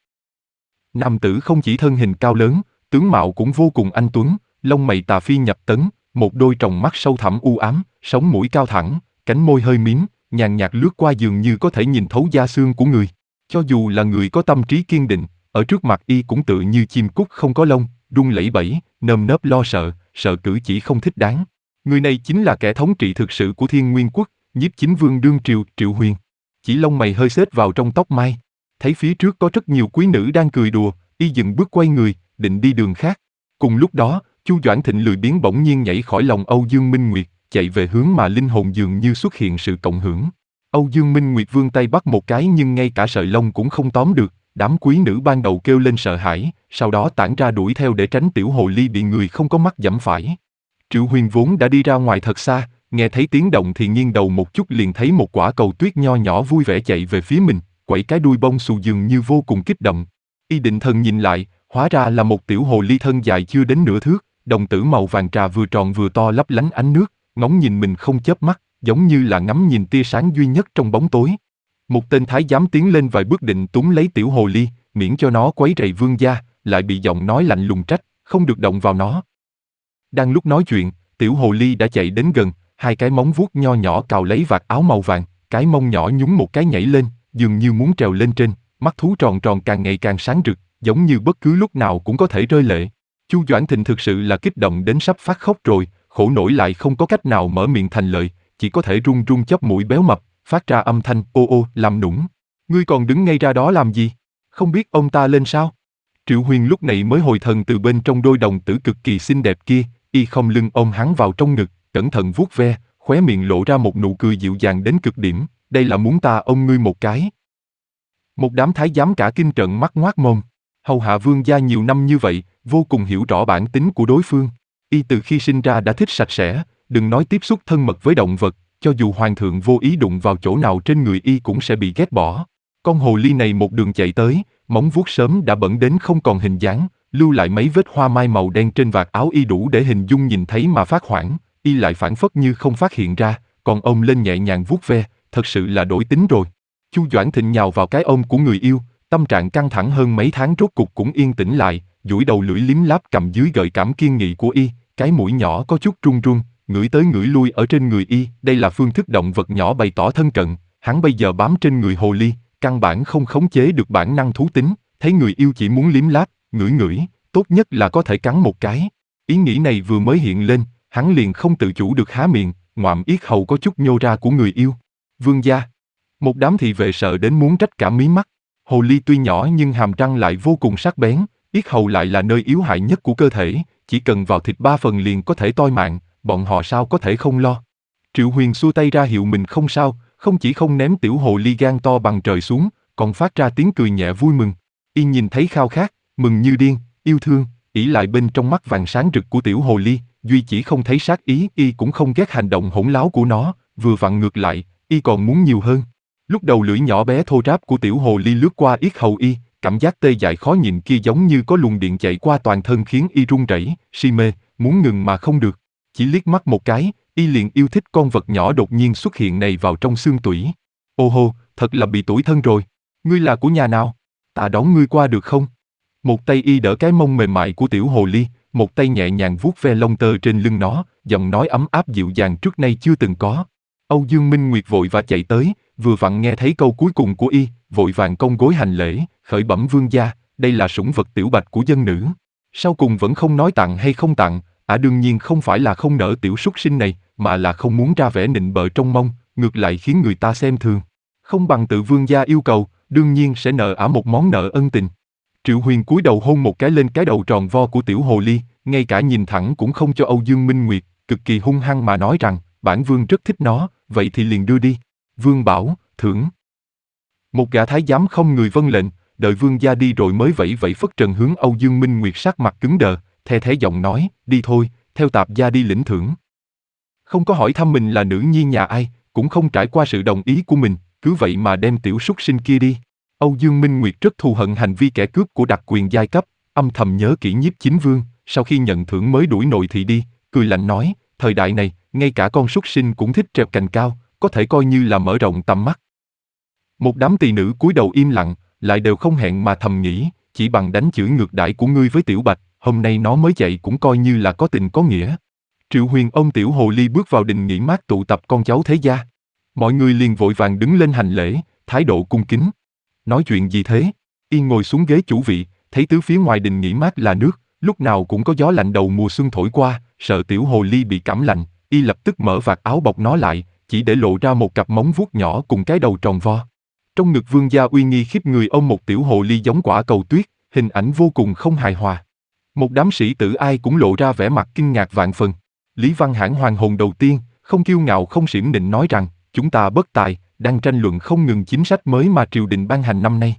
Nam tử không chỉ thân hình cao lớn, tướng mạo cũng vô cùng anh tuấn, lông mày tà phi nhập tấn, một đôi tròng mắt sâu thẳm u ám, sống mũi cao thẳng, cánh môi hơi mím, nhàn nhạt lướt qua dường như có thể nhìn thấu da xương của người. Cho dù là người có tâm trí kiên định, ở trước mặt y cũng tự như chim cút không có lông, run lẩy bẩy, nơm nớp lo sợ, sợ cử chỉ không thích đáng. Người này chính là kẻ thống trị thực sự của Thiên Nguyên Quốc, Nhiếp Chính Vương đương triều, Triệu Huyền. Chỉ lông mày hơi xết vào trong tóc mai, thấy phía trước có rất nhiều quý nữ đang cười đùa, y dừng bước quay người, định đi đường khác. Cùng lúc đó, Chu Doãn Thịnh lười biếng bỗng nhiên nhảy khỏi lòng Âu Dương Minh Nguyệt, chạy về hướng mà linh hồn dường như xuất hiện sự cộng hưởng. Âu Dương Minh Nguyệt vươn tay bắt một cái nhưng ngay cả sợi lông cũng không tóm được, đám quý nữ ban đầu kêu lên sợ hãi, sau đó tản ra đuổi theo để tránh tiểu hồ ly bị người không có mắt giẫm phải. Triệu Huyền vốn đã đi ra ngoài thật xa, nghe thấy tiếng động thì nghiêng đầu một chút liền thấy một quả cầu tuyết nho nhỏ vui vẻ chạy về phía mình, quẩy cái đuôi bông xù dường như vô cùng kích động. Y định thần nhìn lại, hóa ra là một tiểu hồ ly thân dài chưa đến nửa thước, đồng tử màu vàng trà vừa tròn vừa to lấp lánh ánh nước, ngóng nhìn mình không chớp mắt, giống như là ngắm nhìn tia sáng duy nhất trong bóng tối. Một tên thái giám tiến lên vài bước định túm lấy tiểu hồ ly, miễn cho nó quấy rầy vương gia, lại bị giọng nói lạnh lùng trách, không được động vào nó. Đang lúc nói chuyện, tiểu hồ ly đã chạy đến gần, hai cái móng vuốt nho nhỏ cào lấy vạt áo màu vàng, cái mông nhỏ nhún một cái nhảy lên, dường như muốn trèo lên trên, mắt thú tròn tròn càng ngày càng sáng rực, giống như bất cứ lúc nào cũng có thể rơi lệ. Chu Doãn Thịnh thực sự là kích động đến sắp phát khóc rồi, khổ nổi lại không có cách nào mở miệng thành lời, chỉ có thể run run chóp mũi béo mập, phát ra âm thanh ô ô làm nũng. Ngươi còn đứng ngay ra đó làm gì? Không biết ông ta lên sao? Triệu Huyền lúc này mới hồi thần từ bên trong đôi đồng tử cực kỳ xinh đẹp kia, y không lưng ôm hắn vào trong ngực, cẩn thận vuốt ve, khóe miệng lộ ra một nụ cười dịu dàng đến cực điểm, đây là muốn ta ôm ngươi một cái. Một đám thái giám cả kinh trợn mắt ngoác mồm, hầu hạ vương gia nhiều năm như vậy, vô cùng hiểu rõ bản tính của đối phương. Y từ khi sinh ra đã thích sạch sẽ, đừng nói tiếp xúc thân mật với động vật, cho dù hoàng thượng vô ý đụng vào chỗ nào trên người y cũng sẽ bị ghét bỏ. Con hồ ly này một đường chạy tới, móng vuốt sớm đã bẩn đến không còn hình dáng, lưu lại mấy vết hoa mai màu đen trên vạt áo y đủ để hình dung nhìn thấy mà phát hoảng, y lại phản phất như không phát hiện ra, còn ôm lên nhẹ nhàng vuốt ve, thật sự là đổi tính rồi. Chu Doãn Thịnh nhào vào cái ôm của người yêu, tâm trạng căng thẳng hơn mấy tháng rốt cục cũng yên tĩnh lại, duỗi đầu lưỡi liếm láp cầm dưới gợi cảm kiên nghị của y, cái mũi nhỏ có chút run run, ngửi tới ngửi lui ở trên người y, đây là phương thức động vật nhỏ bày tỏ thân cận, hắn bây giờ bám trên người hồ ly, căn bản không khống chế được bản năng thú tính, thấy người yêu chỉ muốn liếm láp, ngửi ngửi, tốt nhất là có thể cắn một cái. Ý nghĩ này vừa mới hiện lên, hắn liền không tự chủ được há miệng, ngoạm yết hầu có chút nhô ra của người yêu. Vương gia. Một đám thị vệ sợ đến muốn rách cả mí mắt. Hồ ly tuy nhỏ nhưng hàm răng lại vô cùng sắc bén, yết hầu lại là nơi yếu hại nhất của cơ thể, chỉ cần vào thịt ba phần liền có thể toi mạng, bọn họ sao có thể không lo. Triệu Huyền xua tay ra hiệu mình không sao, không chỉ không ném tiểu hồ ly gan to bằng trời xuống, còn phát ra tiếng cười nhẹ vui mừng. Y nhìn thấy khao khát, mừng như điên, yêu thương, ỷ lại bên trong mắt vàng sáng rực của tiểu hồ ly, duy chỉ không thấy sát ý, y cũng không ghét hành động hỗn láo của nó, vừa vặn ngược lại, y còn muốn nhiều hơn. Lúc đầu lưỡi nhỏ bé thô ráp của tiểu hồ ly lướt qua yết hầu y, cảm giác tê dại khó nhịn kia giống như có luồng điện chạy qua toàn thân khiến y run rẩy, si mê, muốn ngừng mà không được. Chỉ liếc mắt một cái, y liền yêu thích con vật nhỏ đột nhiên xuất hiện này vào trong xương tủy. Ô hô, thật là bị tủi thân rồi. Ngươi là của nhà nào? Ta đón ngươi qua được không? Một tay y đỡ cái mông mềm mại của tiểu hồ ly, một tay nhẹ nhàng vuốt ve lông tơ trên lưng nó, giọng nói ấm áp dịu dàng trước nay chưa từng có. Âu Dương Minh Nguyệt vội và chạy tới, vừa vặn nghe thấy câu cuối cùng của y, vội vàng cong gối hành lễ, khởi bẩm vương gia, đây là sủng vật tiểu bạch của dân nữ. Sau cùng vẫn không nói tặng hay không tặng, ả à đương nhiên không phải là không nỡ tiểu súc sinh này, mà là không muốn ra vẻ nịnh bợ trong mông, ngược lại khiến người ta xem thường. Không bằng tự vương gia yêu cầu, đương nhiên sẽ nợ ả một món nợ ân tình. Triệu Huyền cúi đầu hôn một cái lên cái đầu tròn vo của tiểu hồ ly, ngay cả nhìn thẳng cũng không cho Âu Dương Minh Nguyệt, cực kỳ hung hăng mà nói rằng, bản vương rất thích nó, vậy thì liền đưa đi. Vương bảo, thưởng. Một gã thái giám không người vâng lệnh, đợi vương gia đi rồi mới vẫy vẫy phất trần hướng Âu Dương Minh Nguyệt sắc mặt cứng đờ, the thế giọng nói, đi thôi, theo tạp gia đi lĩnh thưởng. Không có hỏi thăm mình là nữ nhi nhà ai, cũng không trải qua sự đồng ý của mình, cứ vậy mà đem tiểu súc sinh kia đi. Âu Dương Minh Nguyệt rất thù hận hành vi kẻ cướp của đặc quyền giai cấp, âm thầm nhớ kỹ Nhiếp Chính Vương, sau khi nhận thưởng mới đuổi nội thị đi, cười lạnh nói, thời đại này, ngay cả con súc sinh cũng thích trèo cành cao, có thể coi như là mở rộng tầm mắt. Một đám tỳ nữ cúi đầu im lặng, lại đều không hẹn mà thầm nghĩ, chỉ bằng đánh chửi ngược đãi của ngươi với Tiểu Bạch, hôm nay nó mới chạy cũng coi như là có tình có nghĩa. Triệu Huyền ôm tiểu hồ ly bước vào đình nghỉ mát tụ tập con cháu thế gia. Mọi người liền vội vàng đứng lên hành lễ, thái độ cung kính. Nói chuyện gì thế? Y ngồi xuống ghế chủ vị, thấy tứ phía ngoài đình nghỉ mát là nước, lúc nào cũng có gió lạnh đầu mùa xuân thổi qua, sợ tiểu hồ ly bị cảm lạnh, Y lập tức mở vạt áo bọc nó lại, chỉ để lộ ra một cặp móng vuốt nhỏ cùng cái đầu tròn vo. Trong ngực vương gia uy nghi khiếp người ôm một tiểu hồ ly giống quả cầu tuyết, hình ảnh vô cùng không hài hòa. Một đám sĩ tử ai cũng lộ ra vẻ mặt kinh ngạc vạn phần. Lý Văn Hãn hoàng hồn đầu tiên, không kiêu ngạo không xiểm nịnh nói rằng, chúng ta bất tài, đang tranh luận không ngừng chính sách mới mà triều đình ban hành năm nay.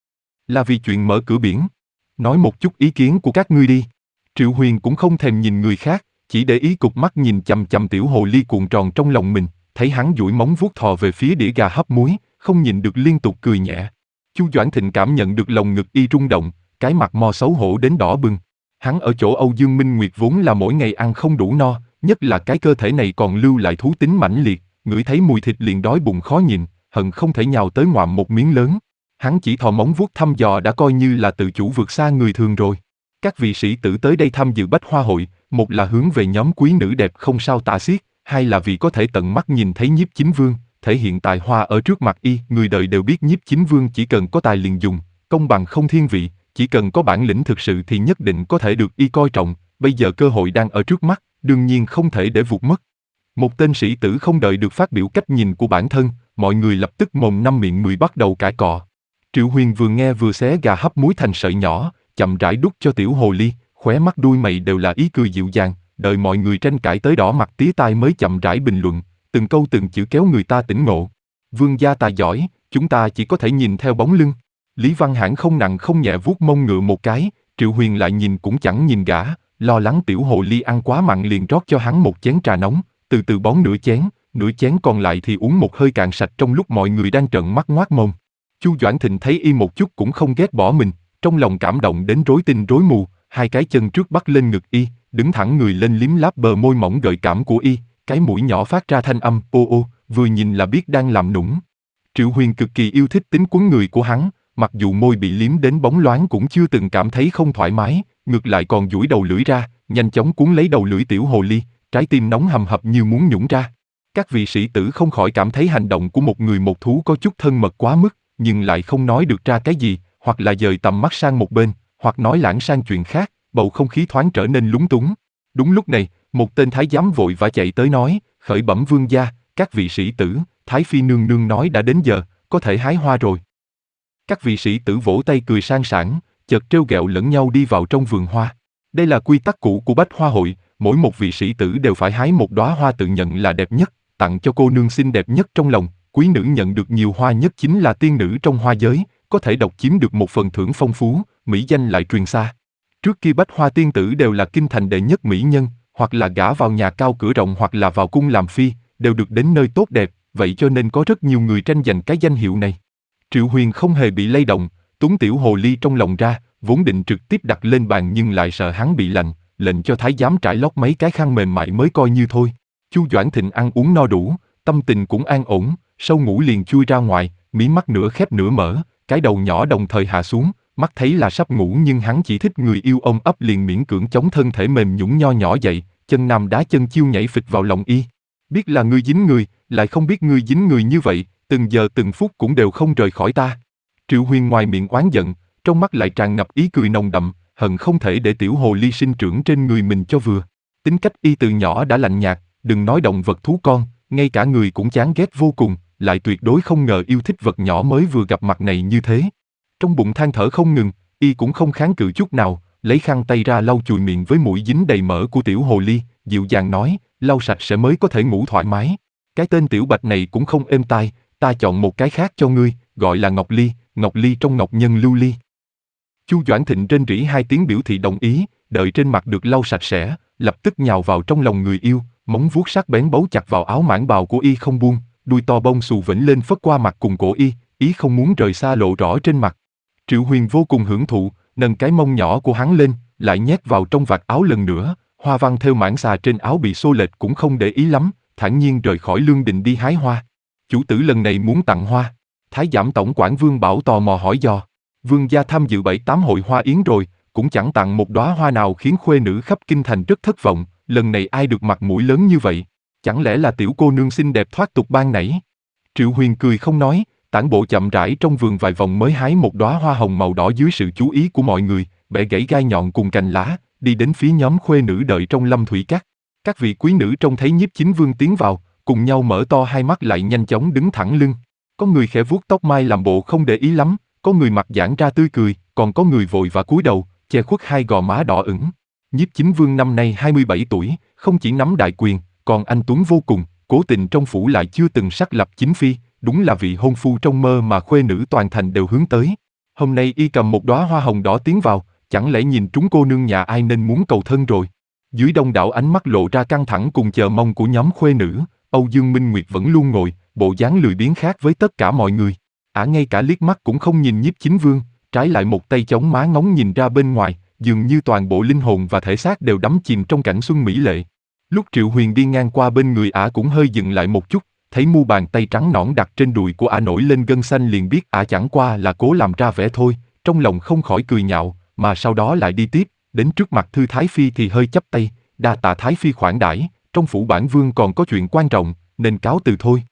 Là vì chuyện mở cửa biển. Nói một chút ý kiến của các ngươi đi. Triệu Huyền cũng không thèm nhìn người khác, chỉ để ý cụp mắt nhìn chằm chằm tiểu hồ ly cuộn tròn trong lòng mình, thấy hắn duỗi móng vuốt thò về phía đĩa gà hấp muối, không nhìn được liên tục cười nhẹ. Chu Doãn Thịnh cảm nhận được lồng ngực y rung động, cái mặt mò xấu hổ đến đỏ bừng. Hắn ở chỗ Âu Dương Minh Nguyệt vốn là mỗi ngày ăn không đủ no, nhất là cái cơ thể này còn lưu lại thú tính mãnh liệt, ngửi thấy mùi thịt liền đói bụng khó nhịn, hận không thể nhào tới ngoạm một miếng lớn. Hắn chỉ thò móng vuốt thăm dò đã coi như là tự chủ vượt xa người thường rồi. Các vị sĩ tử tới đây tham dự bách hoa hội, một là hướng về nhóm quý nữ đẹp không sao tả xiết, hai là vì có thể tận mắt nhìn thấy Nhiếp Chính Vương, thể hiện tài hoa ở trước mặt y. Người đời đều biết Nhiếp Chính Vương chỉ cần có tài liền dùng, công bằng không thiên vị, chỉ cần có bản lĩnh thực sự thì nhất định có thể được y coi trọng. Bây giờ cơ hội đang ở trước mắt, đương nhiên không thể để vụt mất. Một tên sĩ tử không đợi được phát biểu cách nhìn của bản thân, mọi người lập tức mồm năm miệng mười bắt đầu cãi cọ. Triệu Huyền vừa nghe vừa xé gà hấp muối thành sợi nhỏ, chậm rãi đút cho tiểu hồ ly, khóe mắt đuôi mày đều là ý cười dịu dàng, đợi mọi người tranh cãi tới đỏ mặt tía tai mới chậm rãi bình luận, từng câu từng chữ kéo người ta tỉnh ngộ. Vương gia tài giỏi, chúng ta chỉ có thể nhìn theo bóng lưng. Lý Văn Hãn không nặng không nhẹ vuốt mông ngựa một cái, Triệu Huyền lại nhìn cũng chẳng nhìn gã, lo lắng tiểu hồ ly ăn quá mặn liền rót cho hắn một chén trà nóng, từ từ bón nửa chén, nửa chén còn lại thì uống một hơi cạn sạch trong lúc mọi người đang trợn mắt ngoác mồm. Chu Doãn Thịnh thấy y một chút cũng không ghét bỏ mình, trong lòng cảm động đến rối tinh rối mù, hai cái chân trước bắt lên ngực y, đứng thẳng người lên liếm láp bờ môi mỏng gợi cảm của y, cái mũi nhỏ phát ra thanh âm ô ô, vừa nhìn là biết đang làm nũng. Triệu Huyền cực kỳ yêu thích tính quấn người của hắn, mặc dù môi bị liếm đến bóng loáng cũng chưa từng cảm thấy không thoải mái, ngược lại còn duỗi đầu lưỡi ra, nhanh chóng cuốn lấy đầu lưỡi tiểu hồ ly, trái tim nóng hầm hập như muốn nhũng ra. Các vị sĩ tử không khỏi cảm thấy hành động của một người một thú có chút thân mật quá mức, nhưng lại không nói được ra cái gì, hoặc là dời tầm mắt sang một bên, hoặc nói lãng sang chuyện khác, bầu không khí thoáng trở nên lúng túng. Đúng lúc này, một tên thái giám vội vã chạy tới nói, khởi bẩm vương gia, các vị sĩ tử, Thái Phi nương nương nói đã đến giờ, có thể hái hoa rồi. Các vị sĩ tử vỗ tay cười sang sảng, chợt trêu ghẹo lẫn nhau đi vào trong vườn hoa. Đây là quy tắc cũ của bách hoa hội, mỗi một vị sĩ tử đều phải hái một đóa hoa tự nhận là đẹp nhất, tặng cho cô nương xinh đẹp nhất trong lòng. Quý nữ nhận được nhiều hoa nhất chính là tiên nữ trong hoa giới, có thể độc chiếm được một phần thưởng phong phú, mỹ danh lại truyền xa. Trước kia bách hoa tiên tử đều là kinh thành đệ nhất mỹ nhân, hoặc là gả vào nhà cao cửa rộng hoặc là vào cung làm phi, đều được đến nơi tốt đẹp, vậy cho nên có rất nhiều người tranh giành cái danh hiệu này. Triệu Huyền không hề bị lay động, túng tiểu hồ ly trong lòng ra, vốn định trực tiếp đặt lên bàn nhưng lại sợ hắn bị lạnh, lệnh cho thái giám trải lót mấy cái khăn mềm mại mới coi như thôi. Chu Doãn Thịnh ăn uống no đủ, tâm tình cũng an ổn, sâu ngủ liền chui ra ngoài, mí mắt nửa khép nửa mở, cái đầu nhỏ đồng thời hạ xuống, mắt thấy là sắp ngủ nhưng hắn chỉ thích người yêu ôm ấp liền miễn cưỡng chống thân thể mềm nhũn nho nhỏ dậy, chân nam đá chân chiêu nhảy phịch vào lòng y. Biết là ngươi dính người, lại không biết ngươi dính người như vậy, từng giờ từng phút cũng đều không rời khỏi ta. Triệu Huyền ngoài miệng oán giận, trong mắt lại tràn ngập ý cười nồng đậm, hận không thể để tiểu hồ ly sinh trưởng trên người mình cho vừa. Tính cách y từ nhỏ đã lạnh nhạt, đừng nói động vật thú con, ngay cả người cũng chán ghét vô cùng, lại tuyệt đối không ngờ yêu thích vật nhỏ mới vừa gặp mặt này như thế. Trong bụng than thở không ngừng, y cũng không kháng cự chút nào, lấy khăn tay ra lau chùi miệng với mũi dính đầy mỡ của tiểu hồ ly, dịu dàng nói, lau sạch sẽ mới có thể ngủ thoải mái. Cái tên tiểu bạch này cũng không êm tai, ta chọn một cái khác cho ngươi, gọi là Ngọc Ly, Ngọc Ly trong Ngọc Nhân Lưu Ly. Chu Doãn Thịnh rên rỉ hai tiếng biểu thị đồng ý, đợi trên mặt được lau sạch sẽ, lập tức nhào vào trong lòng người yêu, móng vuốt sắc bén bấu chặt vào áo mãng bào của y không buông, đuôi to bông xù vểnh lên phất qua mặt cùng cổ y, ý không muốn rời xa lộ rõ trên mặt. Triệu Huyền vô cùng hưởng thụ, nâng cái mông nhỏ của hắn lên, lại nhét vào trong vạt áo lần nữa, hoa văn theo mảng xà trên áo bị xô lệch cũng không để ý lắm, thản nhiên rời khỏi lương đình đi hái hoa. Chủ tử lần này muốn tặng hoa. Thái giám tổng quản Vương Bảo tò mò hỏi dò. Vương gia tham dự bảy tám hội hoa yến rồi, cũng chẳng tặng một đóa hoa nào khiến khuê nữ khắp kinh thành rất thất vọng, lần này ai được mặt mũi lớn như vậy? Chẳng lẽ là tiểu cô nương xinh đẹp thoát tục ban nãy? Triệu Huyền cười không nói, tản bộ chậm rãi trong vườn vài vòng mới hái một đóa hoa hồng màu đỏ dưới sự chú ý của mọi người, bẻ gãy gai nhọn cùng cành lá, đi đến phía nhóm khuê nữ đợi trong Lâm Thủy Các. Các vị quý nữ trông thấy Nhiếp Chính Vương tiến vào, cùng nhau mở to hai mắt lại nhanh chóng đứng thẳng lưng. Có người khẽ vuốt tóc mai làm bộ không để ý lắm, có người mặt giãn ra tươi cười, còn có người vội vã cúi đầu, che khuất hai gò má đỏ ửng. Nhiếp Chính Vương năm nay hai mươi bảy tuổi, không chỉ nắm đại quyền, còn anh tuấn vô cùng, cố tình trong phủ lại chưa từng sắc lập chính phi, đúng là vị hôn phu trong mơ mà khuê nữ toàn thành đều hướng tới. Hôm nay y cầm một đóa hoa hồng đỏ tiến vào, chẳng lẽ nhìn trúng cô nương nhà ai nên muốn cầu thân rồi. Dưới đông đảo ánh mắt lộ ra căng thẳng cùng chờ mong của nhóm khuê nữ, Âu Dương Minh Nguyệt vẫn luôn ngồi, bộ dáng lười biếng khác với tất cả mọi người. Ả ngay cả liếc mắt cũng không nhìn Nhiếp Chính Vương, trái lại một tay chống má ngóng nhìn ra bên ngoài, dường như toàn bộ linh hồn và thể xác đều đắm chìm trong cảnh xuân mỹ lệ. Lúc Triệu Huyền đi ngang qua bên người Ả cũng hơi dừng lại một chút, thấy mu bàn tay trắng nõn đặt trên đùi của Ả nổi lên gân xanh liền biết Ả chẳng qua là cố làm ra vẻ thôi, trong lòng không khỏi cười nhạo, mà sau đó lại đi tiếp, đến trước mặt Thư Thái Phi thì hơi chắp tay, đa tạ Thái Phi khoản đãi, trong phủ bản vương còn có chuyện quan trọng, nên cáo từ thôi.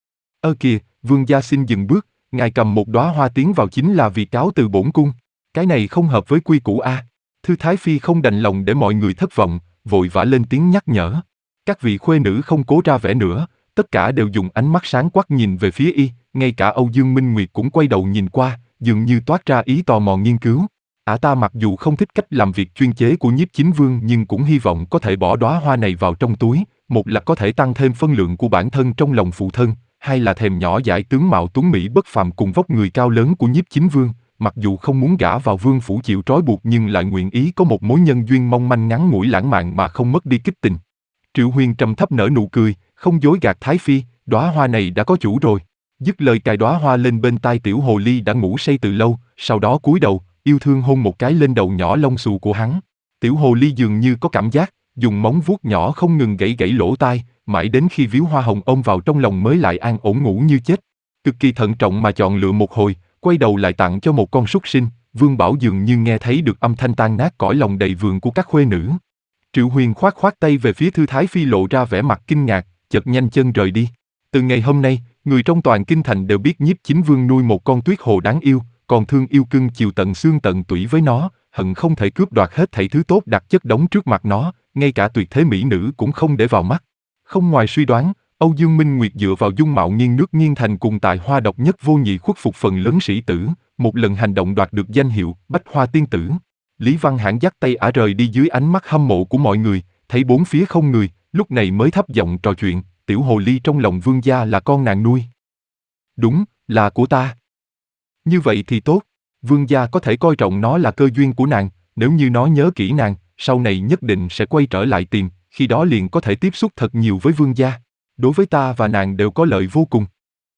Ơ kìa, vương gia xin dừng bước, ngài cầm một đóa hoa tiến vào chính là vì cáo từ bổn cung, cái này không hợp với quy củ a. Thư Thái Phi không đành lòng để mọi người thất vọng, vội vã lên tiếng nhắc nhở. Các vị khuê nữ không cố ra vẻ nữa, tất cả đều dùng ánh mắt sáng quắc nhìn về phía y, ngay cả Âu Dương Minh Nguyệt cũng quay đầu nhìn qua, dường như toát ra ý tò mò nghiên cứu. Ả ta mặc dù không thích cách làm việc chuyên chế của Nhiếp Chính Vương nhưng cũng hy vọng có thể bỏ đóa hoa này vào trong túi, một là có thể tăng thêm phân lượng của bản thân trong lòng phụ thân, hai là thèm nhỏ dãi tướng mạo tuấn mỹ bất phàm cùng vóc người cao lớn của Nhiếp Chính Vương, mặc dù không muốn gả vào vương phủ chịu trói buộc nhưng lại nguyện ý có một mối nhân duyên mong manh ngắn ngủi lãng mạn mà không mất đi kích tình. Triệu Huyền trầm thấp nở nụ cười, không dối gạt Thái Phi, đóa hoa này đã có chủ rồi. Dứt lời cài đóa hoa lên bên tai tiểu hồ ly đã ngủ say từ lâu, sau đó cúi đầu, yêu thương hôn một cái lên đầu nhỏ lông xù của hắn. Tiểu hồ ly dường như có cảm giác, dùng móng vuốt nhỏ không ngừng gãy gãy lỗ tai, mãi đến khi víu hoa hồng ôm vào trong lòng mới lại an ổn ngủ như chết. Cực kỳ thận trọng mà chọn lựa một hồi, quay đầu lại tặng cho một con súc sinh. Vương Bảo dường như nghe thấy được âm thanh tan nát cõi lòng đầy vườn của các khuê nữ. Triệu Huyền khoát khoát tay về phía Thư Thái Phi lộ ra vẻ mặt kinh ngạc, chợt nhanh chân rời đi. Từ ngày hôm nay, người trong toàn kinh thành đều biết Nhiếp Chính Vương nuôi một con tuyết hồ đáng yêu, còn thương yêu cưng chiều tận xương tận tủy với nó, hận không thể cướp đoạt hết thảy thứ tốt đặt chất đống trước mặt nó, ngay cả tuyệt thế mỹ nữ cũng không để vào mắt. Không ngoài suy đoán, Âu Dương Minh Nguyệt dựa vào dung mạo nghiêng nước nghiêng thành cùng tài hoa độc nhất vô nhị khuất phục phần lớn sĩ tử, một lần hành động đoạt được danh hiệu Bách Hoa Tiên Tử. Lý Văn Hãn dắt tay Ả rời đi dưới ánh mắt hâm mộ của mọi người, thấy bốn phía không người, lúc này mới thấp giọng trò chuyện, tiểu hồ ly trong lòng vương gia là con nàng nuôi. Đúng, là của ta. Như vậy thì tốt, vương gia có thể coi trọng nó là cơ duyên của nàng, nếu như nó nhớ kỹ nàng, sau này nhất định sẽ quay trở lại tìm, khi đó liền có thể tiếp xúc thật nhiều với vương gia. Đối với ta và nàng đều có lợi vô cùng.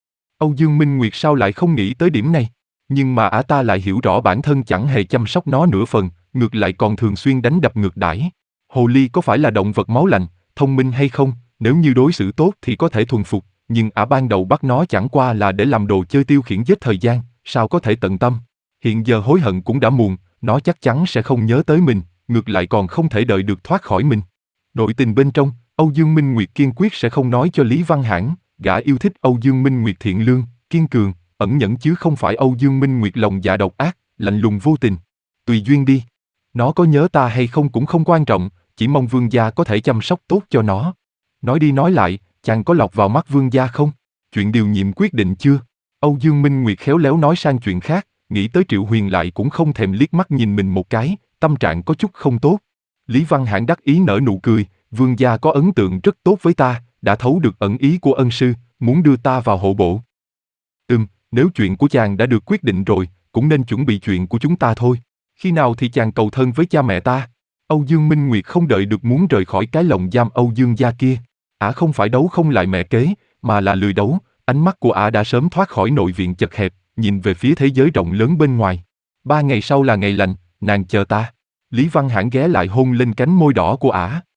Âu Dương Minh Nguyệt sao lại không nghĩ tới điểm này? Nhưng mà Ả ta lại hiểu rõ bản thân chẳng hề chăm sóc nó nửa phần, ngược lại còn thường xuyên đánh đập ngược đãi. Hồ ly có phải là động vật máu lạnh, thông minh hay không, nếu như đối xử tốt thì có thể thuần phục, nhưng ả ban đầu bắt nó chẳng qua là để làm đồ chơi tiêu khiển giết thời gian, sao có thể tận tâm. Hiện giờ hối hận cũng đã muộn, nó chắc chắn sẽ không nhớ tới mình, ngược lại còn không thể đợi được thoát khỏi mình. Nội tình bên trong, Âu Dương Minh Nguyệt kiên quyết sẽ không nói cho Lý Văn Hãn, gã yêu thích Âu Dương Minh Nguyệt thiện lương, kiên cường, ẩn nhẫn chứ không phải Âu Dương Minh Nguyệt lòng dạ độc ác, lạnh lùng vô tình. Tùy duyên đi. Nó có nhớ ta hay không cũng không quan trọng, chỉ mong vương gia có thể chăm sóc tốt cho nó. Nói đi nói lại, chàng có lọt vào mắt vương gia không? Chuyện điều nhiệm quyết định chưa? Âu Dương Minh Nguyệt khéo léo nói sang chuyện khác, nghĩ tới Triệu Huyền lại cũng không thèm liếc mắt nhìn mình một cái, tâm trạng có chút không tốt. Lý Văn Hãn đắc ý nở nụ cười, vương gia có ấn tượng rất tốt với ta, đã thấu được ẩn ý của ân sư, muốn đưa ta vào hộ bộ. Ừm, nếu chuyện của chàng đã được quyết định rồi, cũng nên chuẩn bị chuyện của chúng ta thôi. Khi nào thì chàng cầu thân với cha mẹ ta? Âu Dương Minh Nguyệt không đợi được muốn rời khỏi cái lồng giam Âu Dương gia kia. Ả không phải đấu không lại mẹ kế, mà là lười đấu, ánh mắt của Ả đã sớm thoát khỏi nội viện chật hẹp, nhìn về phía thế giới rộng lớn bên ngoài. Ba ngày sau là ngày lành, nàng chờ ta. Lý Văn Hãn ghé lại hôn lên cánh môi đỏ của Ả.